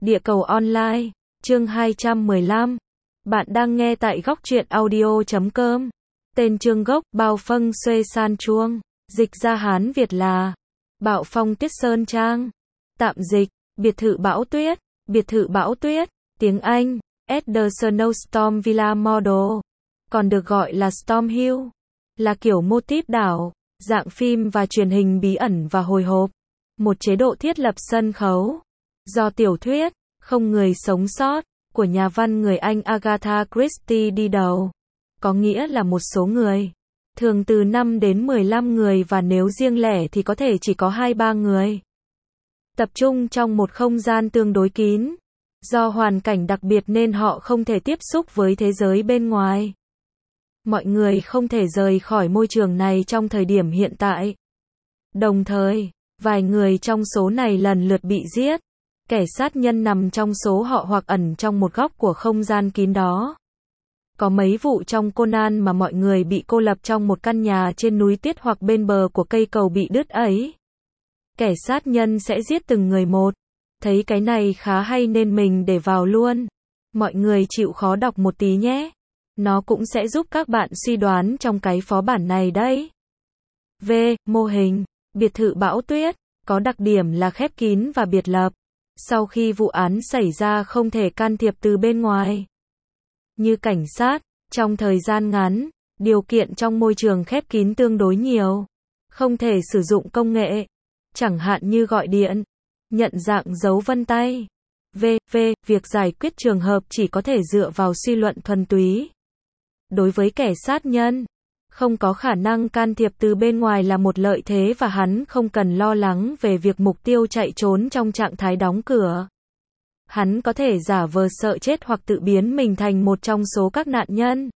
Địa cầu online, chương 215. Bạn đang nghe tại góc truyện audio.com. Tên chương gốc: Bao Phâng Xuê San Chuông. Dịch ra Hán Việt là Bạo Phong Tiết Sơn Trang. Tạm dịch: biệt thự bão tuyết. Biệt thự bão tuyết, tiếng Anh: At the Snowstorm Villa Model, còn được gọi là Storm Hill, là kiểu mô típ đảo, dạng phim và truyền hình bí ẩn và hồi hộp. Một chế độ thiết lập sân khấu do tiểu thuyết Không Người Sống Sót của nhà văn người Anh Agatha Christie đi đầu. Có nghĩa là một số người, thường từ 5 đến 15 người, và nếu riêng lẻ thì có thể chỉ có 2-3 người, tập trung trong một không gian tương đối kín. Do hoàn cảnh đặc biệt nên họ không thể tiếp xúc với thế giới bên ngoài. Mọi người không thể rời khỏi môi trường này trong thời điểm hiện tại. Đồng thời, vài người trong số này lần lượt bị giết. Kẻ sát nhân nằm trong số họ hoặc ẩn trong một góc của không gian kín đó. Có mấy vụ trong Conan mà mọi người bị cô lập trong một căn nhà trên núi tuyết hoặc bên bờ của cây cầu bị đứt ấy. Kẻ sát nhân sẽ giết từng người một. Thấy cái này khá hay nên mình để vào luôn. Mọi người chịu khó đọc một tí nhé. Nó cũng sẽ giúp các bạn suy đoán trong cái phó bản này đấy. Mô hình biệt thự bão tuyết có đặc điểm là khép kín và biệt lập. Sau khi vụ án xảy ra không thể can thiệp từ bên ngoài. Như cảnh sát, trong thời gian ngắn, điều kiện trong môi trường khép kín tương đối nhiều. Không thể sử dụng công nghệ, chẳng hạn như gọi điện, nhận dạng dấu vân tay. Việc giải quyết trường hợp chỉ có thể dựa vào suy luận thuần túy. Đối với kẻ sát nhân, không có khả năng can thiệp từ bên ngoài là một lợi thế, và hắn không cần lo lắng về việc mục tiêu chạy trốn trong trạng thái đóng cửa. Hắn có thể giả vờ sợ chết hoặc tự biến mình thành một trong số các nạn nhân.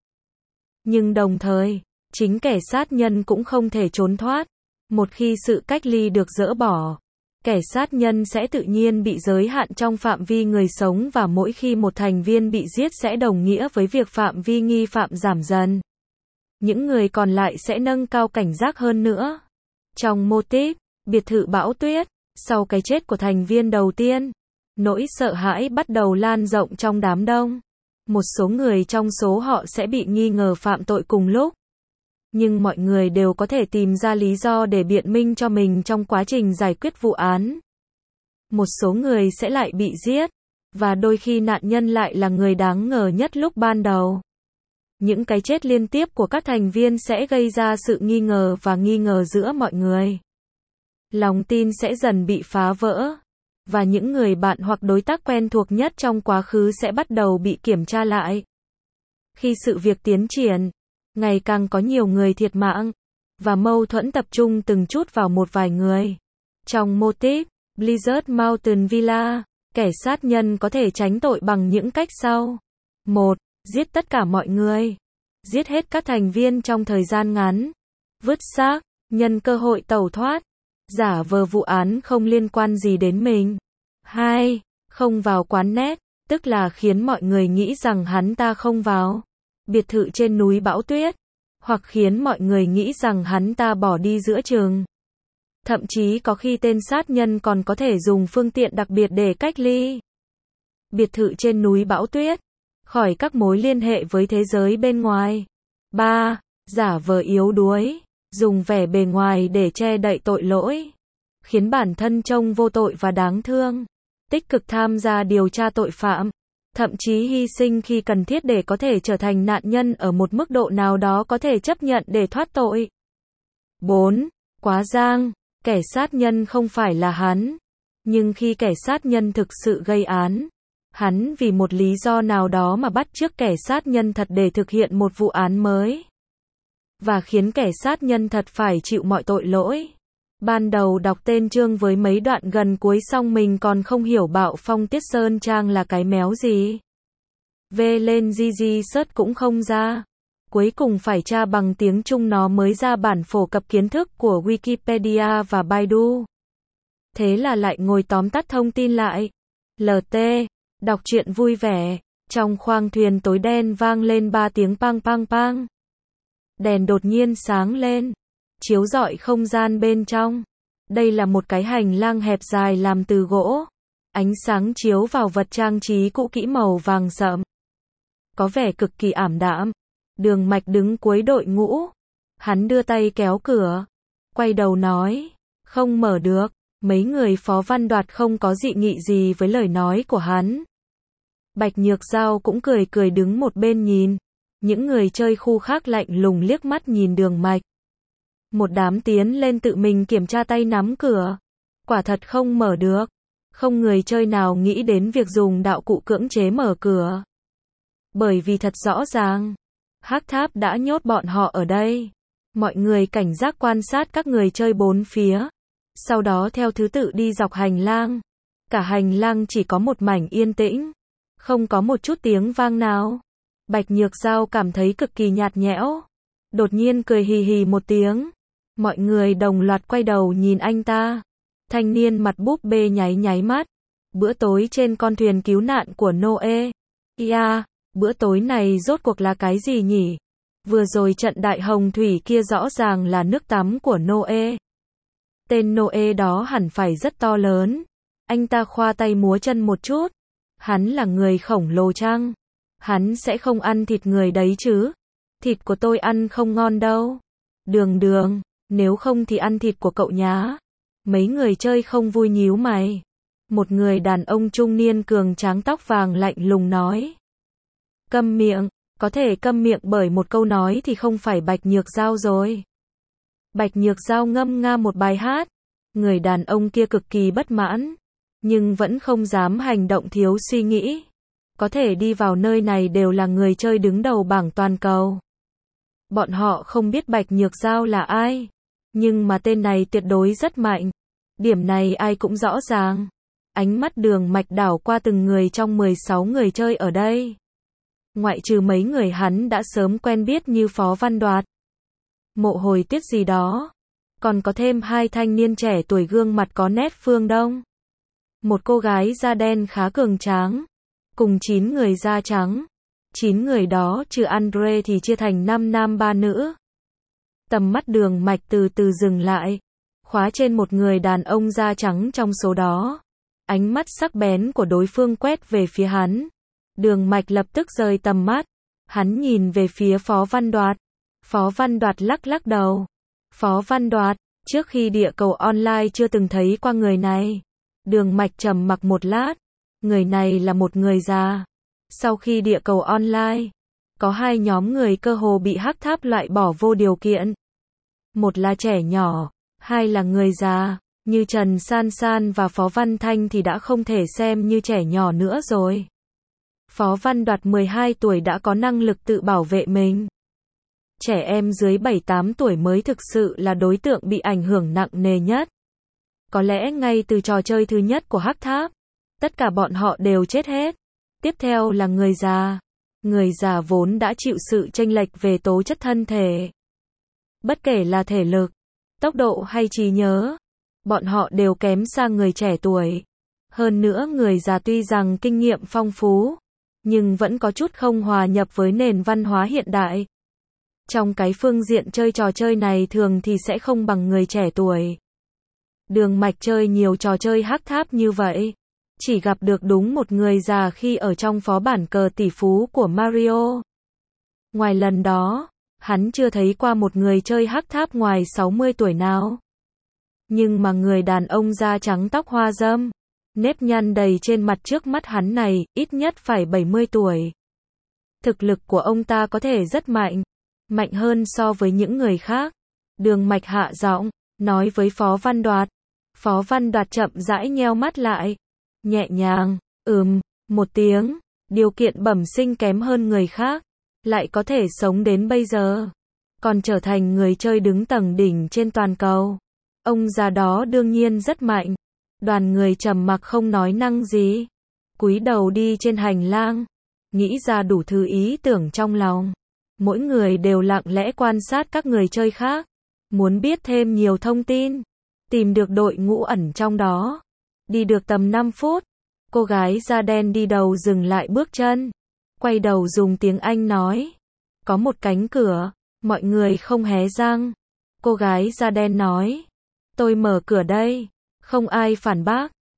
Nhưng đồng thời, chính kẻ sát nhân cũng không thể trốn thoát. Một khi sự cách ly được dỡ bỏ, kẻ sát nhân sẽ tự nhiên bị giới hạn trong phạm vi người sống, và mỗi khi một thành viên bị giết sẽ đồng nghĩa với việc phạm vi nghi phạm giảm dần. Những người còn lại sẽ nâng cao cảnh giác hơn nữa. Trong mô típ biệt thự bão tuyết, sau cái chết của thành viên đầu tiên, nỗi sợ hãi bắt đầu lan rộng trong đám đông. Một số người trong số họ sẽ bị nghi ngờ phạm tội cùng lúc. Nhưng mọi người đều có thể tìm ra lý do để biện minh cho mình trong quá trình giải quyết vụ án. Một số người sẽ lại bị giết, và đôi khi nạn nhân lại là người đáng ngờ nhất lúc ban đầu. Những cái chết liên tiếp của các thành viên sẽ gây ra sự nghi ngờ và nghi ngờ giữa mọi người. Lòng tin sẽ dần bị phá vỡ, và những người bạn hoặc đối tác quen thuộc nhất trong quá khứ sẽ bắt đầu bị kiểm tra lại. Khi sự việc tiến triển, ngày càng có nhiều người thiệt mạng, và mâu thuẫn tập trung từng chút vào một vài người. Trong mô típ Blizzard Mountain Villa, kẻ sát nhân có thể tránh tội bằng những cách sau. 1. Giết tất cả mọi người. Giết hết các thành viên trong thời gian ngắn. Vứt xác, nhân cơ hội tẩu thoát. Giả vờ vụ án không liên quan gì đến mình. 2. Không vào quán net, tức là khiến mọi người nghĩ rằng hắn ta không vào biệt thự trên núi bão tuyết, hoặc khiến mọi người nghĩ rằng hắn ta bỏ đi giữa chừng. Thậm chí có khi tên sát nhân còn có thể dùng phương tiện đặc biệt để cách ly biệt thự trên núi bão tuyết khỏi các mối liên hệ với thế giới bên ngoài. 3. Giả vờ yếu đuối, dùng vẻ bề ngoài để che đậy tội lỗi, khiến bản thân trông vô tội và đáng thương. Tích cực tham gia điều tra tội phạm, thậm chí hy sinh khi cần thiết để có thể trở thành nạn nhân ở một mức độ nào đó có thể chấp nhận để thoát tội. 4. Quá giang, kẻ sát nhân không phải là hắn. Nhưng khi kẻ sát nhân thực sự gây án, hắn vì một lý do nào đó mà bắt chước kẻ sát nhân thật để thực hiện một vụ án mới, và khiến kẻ sát nhân thật phải chịu mọi tội lỗi. Ban đầu đọc tên chương với mấy đoạn gần cuối xong mình còn không hiểu Bạo Phong Tiết Sơn Trang là cái méo gì. Lên GG search cũng không ra. Cuối cùng phải tra bằng tiếng Trung nó mới ra bản phổ cập kiến thức của Wikipedia và Baidu. Thế là lại ngồi tóm tắt thông tin lại. LT, đọc truyện vui vẻ. Trong khoang thuyền tối đen vang lên 3 tiếng pang pang pang. Đèn đột nhiên sáng lên, chiếu rọi không gian bên trong. Đây là một cái hành lang hẹp dài làm từ gỗ. Ánh sáng chiếu vào vật trang trí cũ kỹ màu vàng sậm. Có vẻ cực kỳ ảm đạm. Đường Mạch đứng cuối đội ngũ. Hắn đưa tay kéo cửa. Quay đầu nói. Không mở được. Mấy người Phó Văn Đoạt không có dị nghị gì với lời nói của hắn. Bạch Nhược Giao cũng cười cười đứng một bên nhìn. Những người chơi khu khác lạnh lùng liếc mắt nhìn Đường Mạch. Một đám tiến lên tự mình kiểm tra tay nắm cửa. Quả thật không mở được. Không người chơi nào nghĩ đến việc dùng đạo cụ cưỡng chế mở cửa. Bởi vì thật rõ ràng, Hắc Tháp đã nhốt bọn họ ở đây. Mọi người cảnh giác quan sát các người chơi bốn phía. Sau đó theo thứ tự đi dọc hành lang. Cả hành lang chỉ có một mảnh yên tĩnh. Không có một chút tiếng vang nào. Bạch Nhược Giao cảm thấy cực kỳ nhạt nhẽo. Đột nhiên cười hì hì một tiếng. Mọi người đồng loạt quay đầu nhìn anh ta. Thanh niên mặt búp bê nháy nháy mắt. Bữa tối trên con thuyền cứu nạn của Noe. Bữa tối này rốt cuộc là cái gì nhỉ? Vừa rồi trận đại hồng thủy kia rõ ràng là nước tắm của Noe. Tên Noe đó hẳn phải rất to lớn. Anh ta khoa tay múa chân một chút. Hắn là người khổng lồ chăng? Hắn sẽ không ăn thịt người đấy chứ? Thịt của tôi ăn không ngon đâu. Đường, nếu không thì ăn thịt của cậu nhá. Mấy người chơi không vui nhíu mày. Một người đàn ông trung niên cường tráng tóc vàng lạnh lùng nói. Câm miệng, có thể câm miệng bởi một câu nói thì không phải Bạch Nhược Giao rồi. Bạch Nhược Giao ngâm nga một bài hát. Người đàn ông kia cực kỳ bất mãn. Nhưng vẫn không dám hành động thiếu suy nghĩ. Có thể đi vào nơi này đều là người chơi đứng đầu bảng toàn cầu. Bọn họ không biết Bạch Nhược Giao là ai. Nhưng mà tên này tuyệt đối rất mạnh. Điểm này ai cũng rõ ràng. Ánh mắt Đường Mạch đảo qua từng người trong 16 người chơi ở đây. Ngoại trừ mấy người hắn đã sớm quen biết như Phó Văn Đoạt, Mộ Hồi Tuyết gì đó. Còn có thêm hai thanh niên trẻ tuổi gương mặt có nét phương Đông. Một cô gái da đen khá cường tráng. Cùng 9 người da trắng. 9 người đó trừ Andre thì chia thành 5 nam 3 nữ. Tầm mắt Đường Mạch từ từ dừng lại. Khóa trên một người đàn ông da trắng trong số đó. Ánh mắt sắc bén của đối phương quét về phía hắn. Đường Mạch lập tức rời tầm mắt. Hắn nhìn về phía Phó Văn Đoạt. Phó Văn Đoạt lắc lắc đầu. Phó Văn Đoạt, trước khi địa cầu online chưa từng thấy qua người này. Đường Mạch trầm mặc một lát. Người này là một người già. Sau khi địa cầu online, có hai nhóm người cơ hồ bị Hắc Tháp loại bỏ vô điều kiện. Một là trẻ nhỏ, hai là người già. Như Trần San San và Phó Văn Thanh thì đã không thể xem như trẻ nhỏ nữa rồi. Phó Văn Đoạt 12 tuổi đã có năng lực tự bảo vệ mình. Trẻ em dưới 7-8 tuổi mới thực sự là đối tượng bị ảnh hưởng nặng nề nhất. Có lẽ ngay từ trò chơi thứ nhất của Hắc Tháp, tất cả bọn họ đều chết hết. Tiếp theo là người già. Người già vốn đã chịu sự chênh lệch về tố chất thân thể. Bất kể là thể lực, tốc độ hay trí nhớ, bọn họ đều kém xa người trẻ tuổi. Hơn nữa người già tuy rằng kinh nghiệm phong phú, nhưng vẫn có chút không hòa nhập với nền văn hóa hiện đại. Trong cái phương diện chơi trò chơi này thường thì sẽ không bằng người trẻ tuổi. Đường Mạch chơi nhiều trò chơi Hắc Tháp như vậy. Chỉ gặp được đúng một người già khi ở trong phó bản cờ tỷ phú của Mario. Ngoài lần đó, hắn chưa thấy qua một người chơi Hắc Tháp ngoài 60 tuổi nào. Nhưng mà người đàn ông da trắng tóc hoa râm, nếp nhăn đầy trên mặt trước mắt hắn này, ít nhất phải 70 tuổi. Thực lực của ông ta có thể rất mạnh, mạnh hơn so với những người khác. Đường Mạch hạ giọng, nói với Phó Văn Đoạt. Phó Văn Đoạt chậm rãi nheo mắt lại, nhẹ nhàng, một tiếng, điều kiện bẩm sinh kém hơn người khác, lại có thể sống đến bây giờ, còn trở thành người chơi đứng tầng đỉnh trên toàn cầu. Ông già đó đương nhiên rất mạnh. Đoàn người trầm mặc không nói năng gì, cúi đầu đi trên hành lang, nghĩ ra đủ thứ ý tưởng trong lòng. Mỗi người đều lặng lẽ quan sát các người chơi khác, muốn biết thêm nhiều thông tin, tìm được đội ngũ ẩn trong đó. Đi được tầm 5 phút, cô gái da đen đi đầu dừng lại bước chân, quay đầu dùng tiếng Anh nói. Có một cánh cửa, mọi người không hé răng. Cô gái da đen nói. Tôi mở cửa đây. Không ai phản bác.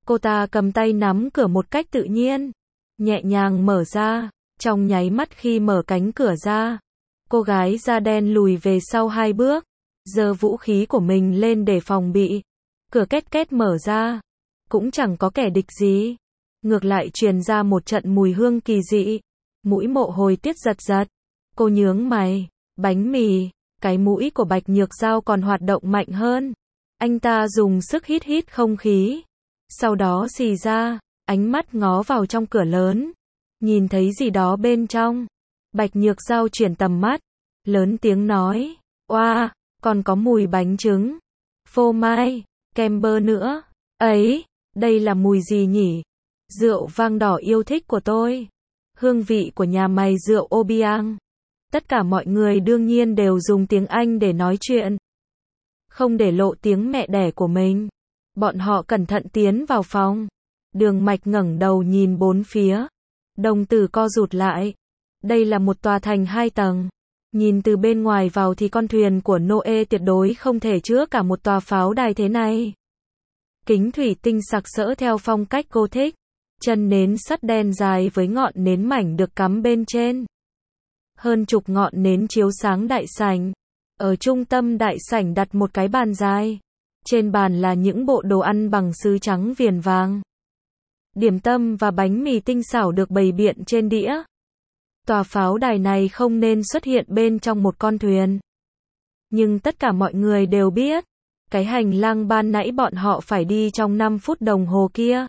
Cô ta cầm tay nắm cửa một cách tự nhiên, nhẹ nhàng mở ra. Trong nháy mắt khi mở cánh cửa ra, cô gái da đen lùi về sau 2 bước, giơ vũ khí của mình lên để phòng bị. Cửa két két mở ra, cũng chẳng có kẻ địch gì. Ngược lại truyền ra một trận mùi hương kỳ dị. Mũi Mộ Hồi Tuyết giật giật. Cô nhướng mày, bánh mì, cái mũi của Bạch Nhược Dao còn hoạt động mạnh hơn. Anh ta dùng sức hít hít không khí. Sau đó xì ra, ánh mắt ngó vào trong cửa lớn. Nhìn thấy gì đó bên trong. Bạch Nhược Dao chuyển tầm mắt, lớn tiếng nói, oa, còn có mùi bánh trứng, phô mai, kem bơ nữa. Ấy, đây là mùi gì nhỉ? Rượu vang đỏ yêu thích của tôi. Hương vị của nhà mày rượu Obiang. Tất cả mọi người đương nhiên đều dùng tiếng Anh để nói chuyện, không để lộ tiếng mẹ đẻ của mình. Bọn họ cẩn thận tiến vào phòng. Đường Mạch ngẩng đầu nhìn bốn phía. Đồng tử co rụt lại. Đây là một tòa thành 2 tầng. Nhìn từ bên ngoài vào thì con thuyền của Noe tuyệt đối không thể chứa cả một tòa pháo đài thế này. Kính thủy tinh sặc sỡ theo phong cách Gothic. Chân nến sắt đen dài với ngọn nến mảnh được cắm bên trên. Hơn chục ngọn nến chiếu sáng đại sảnh. Ở trung tâm đại sảnh đặt một cái bàn dài. Trên bàn là những bộ đồ ăn bằng sứ trắng viền vàng. Điểm tâm và bánh mì tinh xảo được bày biện trên đĩa. Tòa pháo đài này không nên xuất hiện bên trong một con thuyền. Nhưng tất cả mọi người đều biết, cái hành lang ban nãy bọn họ phải đi trong 5 phút đồng hồ kia.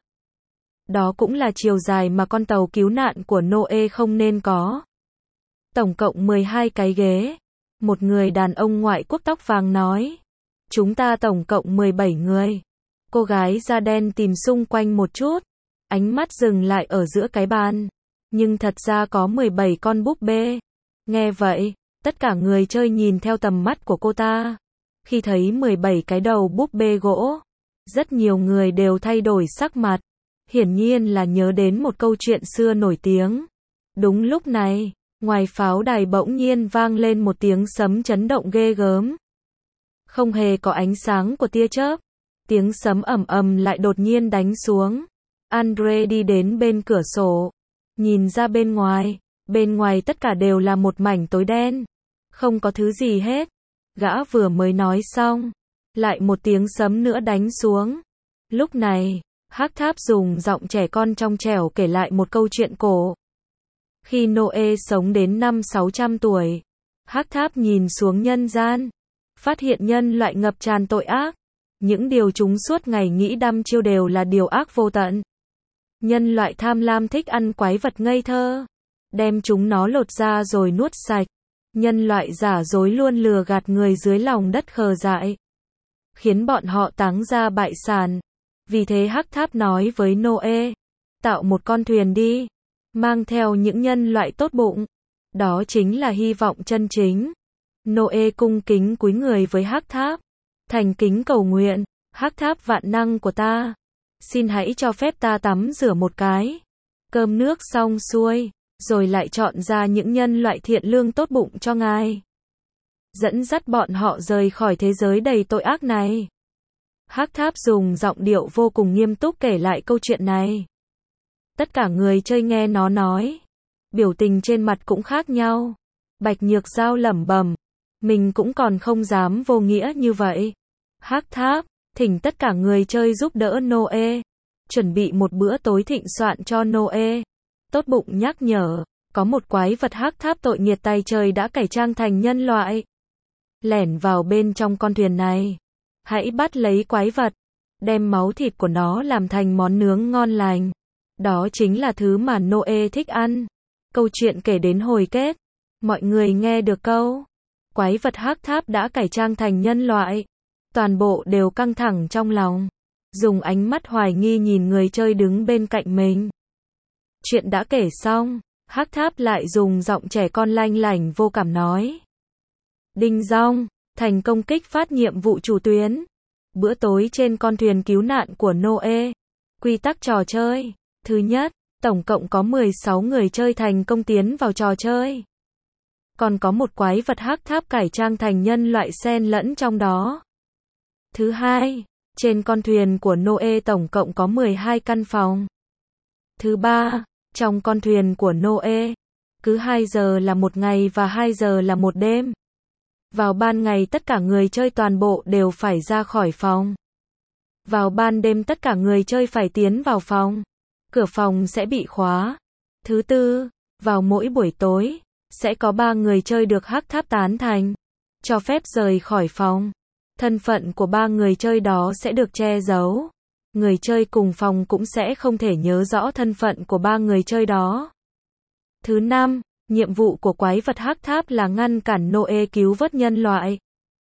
Đó cũng là chiều dài mà con tàu cứu nạn của Noe không nên có. Tổng cộng 12 cái ghế. Một người đàn ông ngoại quốc tóc vàng nói. Chúng ta tổng cộng 17 người. Cô gái da đen tìm xung quanh một chút. Ánh mắt dừng lại ở giữa cái bàn. Nhưng thật ra có 17 con búp bê. Nghe vậy, tất cả người chơi nhìn theo tầm mắt của cô ta. Khi thấy 17 cái đầu búp bê gỗ, rất nhiều người đều thay đổi sắc mặt. Hiển nhiên là nhớ đến một câu chuyện xưa nổi tiếng. Đúng lúc này, ngoài pháo đài bỗng nhiên vang lên một tiếng sấm chấn động ghê gớm. Không hề có ánh sáng của tia chớp. Tiếng sấm ầm ầm lại đột nhiên đánh xuống. Andre đi đến bên cửa sổ. Nhìn ra bên ngoài tất cả đều là một mảnh tối đen. Không có thứ gì hết. Gã vừa mới nói xong, lại một tiếng sấm nữa đánh xuống. Lúc này, Hắc Tháp dùng giọng trẻ con trong trẻo kể lại một câu chuyện cổ. Khi Noe sống đến 500-600 tuổi, Hắc Tháp nhìn xuống nhân gian, phát hiện nhân loại ngập tràn tội ác. Những điều chúng suốt ngày nghĩ đăm chiêu đều là điều ác vô tận. Nhân loại tham lam thích ăn quái vật ngây thơ, đem chúng nó lột ra rồi nuốt sạch. Nhân loại giả dối luôn lừa gạt người dưới lòng đất khờ dại, khiến bọn họ táng ra bại sản. Vì thế Hắc Tháp nói với Noe, tạo một con thuyền đi, mang theo những nhân loại tốt bụng. Đó chính là hy vọng chân chính. Noe cung kính cúi người với Hắc Tháp, thành kính cầu nguyện, Hắc Tháp vạn năng của ta, xin hãy cho phép ta tắm rửa một cái. Cơm nước xong xuôi, rồi lại chọn ra những nhân loại thiện lương tốt bụng cho ngài, dẫn dắt bọn họ rời khỏi thế giới đầy tội ác này. Hắc Tháp dùng giọng điệu vô cùng nghiêm túc kể lại câu chuyện này. Tất cả người chơi nghe nó nói, biểu tình trên mặt cũng khác nhau. Bạch Nhược Dao lẩm bẩm, mình cũng còn không dám vô nghĩa như vậy. Hắc Tháp, thỉnh tất cả người chơi giúp đỡ Noe, chuẩn bị một bữa tối thịnh soạn cho Noe. Tốt bụng nhắc nhở, có một quái vật Hắc Tháp tội nghiệt tay trời đã cải trang thành nhân loại. Lẻn vào bên trong con thuyền này. Hãy bắt lấy quái vật, đem máu thịt của nó làm thành món nướng ngon lành. Đó chính là thứ mà Noe thích ăn. Câu chuyện kể đến hồi kết, mọi người nghe được câu quái vật Hắc Tháp đã cải trang thành nhân loại. Toàn bộ đều căng thẳng trong lòng, dùng ánh mắt hoài nghi nhìn người chơi đứng bên cạnh mình. Chuyện đã kể xong, Hắc Tháp lại dùng giọng trẻ con lanh lảnh vô cảm nói. Đinh dong, thành công kích phát nhiệm vụ chủ tuyến. Bữa tối trên con thuyền cứu nạn của Noe. Quy tắc trò chơi. Thứ nhất, tổng cộng có 16 người chơi thành công tiến vào trò chơi. Còn có một quái vật Hắc Tháp cải trang thành nhân loại xen lẫn trong đó. Thứ hai, Trên con thuyền của Noe tổng cộng có 12 căn phòng. Thứ ba, trong con thuyền của Noe, cứ 2 giờ là một ngày và 2 giờ là một đêm. Vào ban ngày tất cả người chơi toàn bộ đều phải ra khỏi phòng. Vào ban đêm tất cả người chơi phải tiến vào phòng. Cửa phòng sẽ bị khóa. Thứ tư, vào mỗi buổi tối, sẽ có 3 người chơi được hắc tháp tán thành, cho phép rời khỏi phòng. Thân phận của 3 người chơi đó sẽ được che giấu. Người chơi cùng phòng cũng sẽ không thể nhớ rõ thân phận của 3 người chơi đó. Thứ năm, nhiệm vụ của quái vật hắc tháp là ngăn cản Noe cứu vớt nhân loại.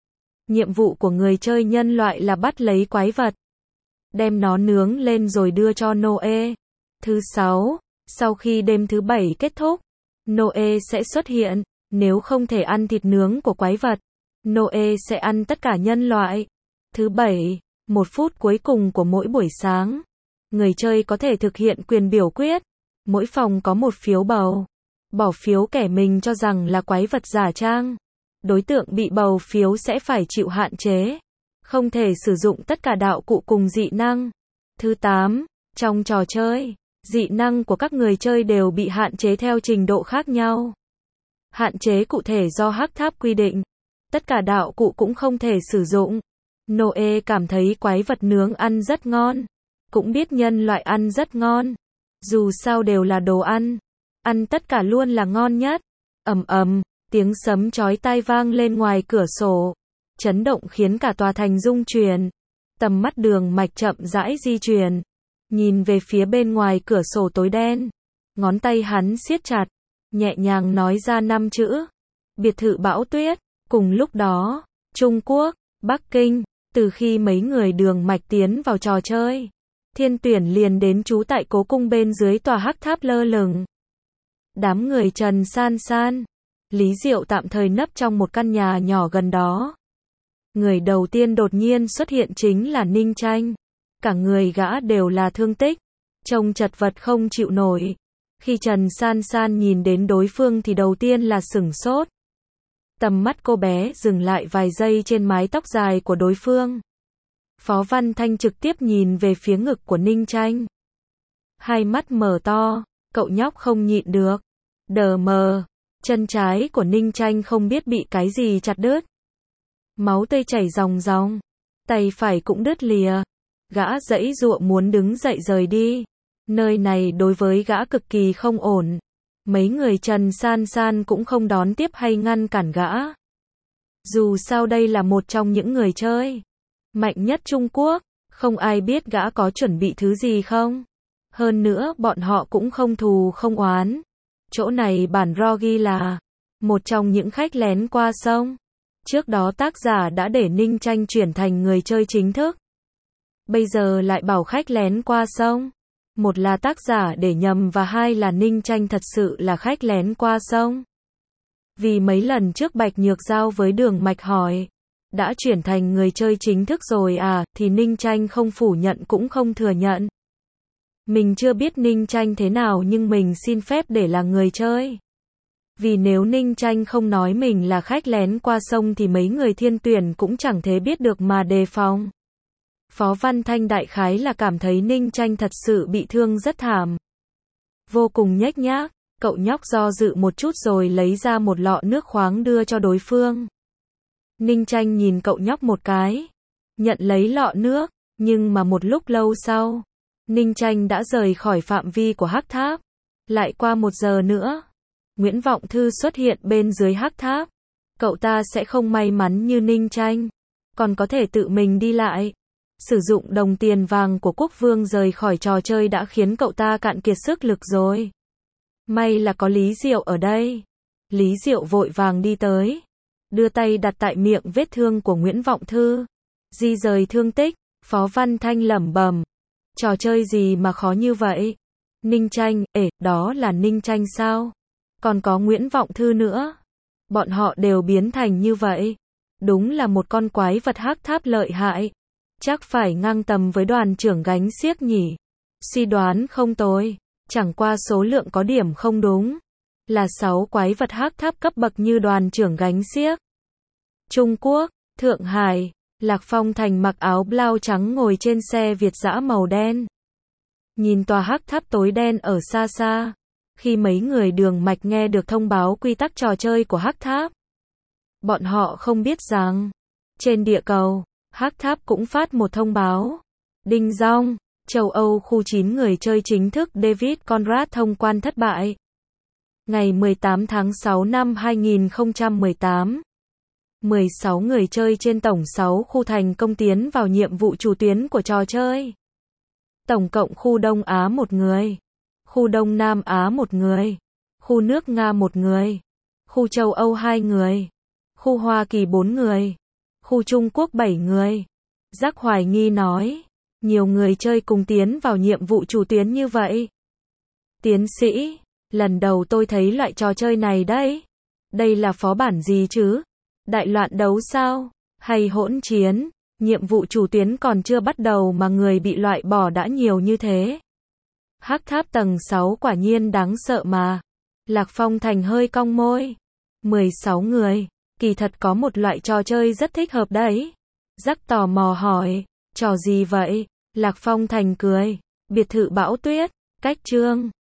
Nhiệm vụ của người chơi nhân loại là bắt lấy quái vật, đem nó nướng lên rồi đưa cho Noe. Thứ sáu, sau khi đêm thứ 7 kết thúc, Noe sẽ xuất hiện. Nếu không thể ăn thịt nướng của quái vật, Noe sẽ ăn tất cả nhân loại. Thứ 7, 1 phút cuối cùng của mỗi buổi sáng, người chơi có thể thực hiện quyền biểu quyết. Mỗi phòng có một phiếu bầu. Bỏ phiếu kẻ mình cho rằng là quái vật giả trang. Đối tượng bị bầu phiếu sẽ phải chịu hạn chế. Không thể sử dụng tất cả đạo cụ cùng dị năng. Thứ 8, trong trò chơi, dị năng của các người chơi đều bị hạn chế theo trình độ khác nhau. Hạn chế cụ thể do hắc tháp quy định. Tất cả đạo cụ cũng không thể sử dụng. Noe cảm thấy quái vật nướng ăn rất ngon. Cũng biết nhân loại ăn rất ngon. Dù sao đều là đồ ăn. Ăn tất cả luôn là ngon nhất. Ầm ầm, tiếng sấm chói tai vang lên ngoài cửa sổ. Chấn động khiến cả tòa thành rung chuyển. Tầm mắt Đường Mạch chậm rãi di chuyển. Nhìn về phía bên ngoài cửa sổ tối đen. Ngón tay hắn siết chặt. Nhẹ nhàng nói ra 5 chữ. Biệt thự bão tuyết. Cùng lúc đó, Trung Quốc, Bắc Kinh, từ khi mấy người Đường Mạch tiến vào trò chơi, Thiên Tuyển liền đến trú tại cố cung bên dưới tòa hắc tháp lơ lửng. Đám người Trần San San, Lý Diệu tạm thời nấp trong một căn nhà nhỏ gần đó. Người đầu tiên đột nhiên xuất hiện chính là Ninh Tranh. Cả người gã đều là thương tích, trông chật vật không chịu nổi. Khi Trần San San nhìn đến đối phương thì đầu tiên là sửng sốt. Tầm mắt cô bé dừng lại vài giây trên mái tóc dài của đối phương. Phó Văn Thanh trực tiếp nhìn về phía ngực của Ninh Tranh. Hai mắt mở to, cậu nhóc không nhịn được. Đờ mờ, chân trái của Ninh Tranh không biết bị cái gì chặt đứt. Máu tươi chảy ròng ròng, tay phải cũng đứt lìa. Gã giãy giụa muốn đứng dậy rời đi. Nơi này đối với gã cực kỳ không ổn. Mấy người Trần San San cũng không đón tiếp hay ngăn cản gã. Dù sao đây là một trong những người chơi mạnh nhất Trung Quốc, không ai biết gã có chuẩn bị thứ gì không. Hơn nữa bọn họ cũng không thù không oán. Chỗ này bản ro ghi là một trong những khách lén qua sông. Trước đó tác giả đã để Ninh Tranh chuyển thành người chơi chính thức. Bây giờ lại bảo khách lén qua sông. Một là tác giả để nhầm và hai là Ninh Tranh thật sự là khách lén qua sông. Vì mấy lần trước Bạch Nhược Giao với Đường Mạch hỏi, đã chuyển thành người chơi chính thức rồi à, thì Ninh Tranh không phủ nhận cũng không thừa nhận. Mình chưa biết Ninh Tranh thế nào nhưng mình xin phép để là người chơi. Vì nếu Ninh Tranh không nói mình là khách lén qua sông thì mấy người Thiên Tuyển cũng chẳng thể biết được mà đề phòng. Phó Văn Thanh đại khái là cảm thấy Ninh Tranh thật sự bị thương rất thảm. Vô cùng nhếch nhác, cậu nhóc do dự một chút rồi lấy ra một lọ nước khoáng đưa cho đối phương. Ninh Tranh nhìn cậu nhóc một cái, nhận lấy lọ nước, nhưng mà một lúc lâu sau, Ninh Tranh đã rời khỏi phạm vi của hắc tháp. Lại qua 1 giờ nữa, Nguyễn Vọng Thư xuất hiện bên dưới hắc tháp. Cậu ta sẽ không may mắn như Ninh Tranh, còn có thể tự mình đi lại. Sử dụng đồng tiền vàng của quốc vương rời khỏi trò chơi đã khiến cậu ta cạn kiệt sức lực rồi. May là có Lý Diệu ở đây. Lý Diệu vội vàng đi tới, đưa tay đặt tại miệng vết thương của Nguyễn Vọng Thư, di rời thương tích. Phó Văn Thanh lẩm bẩm, trò chơi gì mà khó như vậy? Ninh Tranh, đó là Ninh Tranh sao? Còn có Nguyễn Vọng Thư nữa. Bọn họ đều biến thành như vậy. Đúng là một con quái vật hắc tháp lợi hại. Chắc phải ngang tầm với đoàn trưởng gánh xiếc nhỉ. Suy đoán không tồi. Chẳng qua số lượng có điểm không đúng. Là 6 quái vật hắc tháp cấp bậc như đoàn trưởng gánh xiếc. Trung Quốc, Thượng Hải, Lạc Phong Thành mặc áo blau trắng ngồi trên xe Việt dã màu đen. Nhìn tòa hắc tháp tối đen ở xa xa. Khi mấy người Đường Mạch nghe được thông báo quy tắc trò chơi của hắc tháp, bọn họ không biết rằng, trên địa cầu, hắc tháp cũng phát một thông báo. Đinh dong, châu Âu khu 9 người chơi chính thức David Conrad thông quan thất bại. Ngày 18 tháng 6 năm 2018, 16 người chơi trên tổng 6 khu thành công tiến vào nhiệm vụ chủ tuyến của trò chơi. Tổng cộng khu Đông Á 1 người, khu Đông Nam Á 1 người, khu nước Nga 1 người, khu châu Âu 2 người, khu Hoa Kỳ 4 người, khu Trung Quốc 7 người. Giác hoài nghi nói, nhiều người chơi cùng tiến vào nhiệm vụ chủ tuyến như vậy. Tiến sĩ, lần đầu tôi thấy loại trò chơi này đấy. Đây là phó bản gì chứ? Đại loạn đấu sao? Hay hỗn chiến? Nhiệm vụ chủ tuyến còn chưa bắt đầu mà người bị loại bỏ đã nhiều như thế. Hắc tháp tầng 6 quả nhiên đáng sợ mà. Lạc Phong Thành hơi cong môi. 16 người, kỳ thật có một loại trò chơi rất thích hợp đấy. Giác tò mò hỏi, trò gì vậy? Lạc Phong Thành cười, biệt thự bão tuyết, cách chương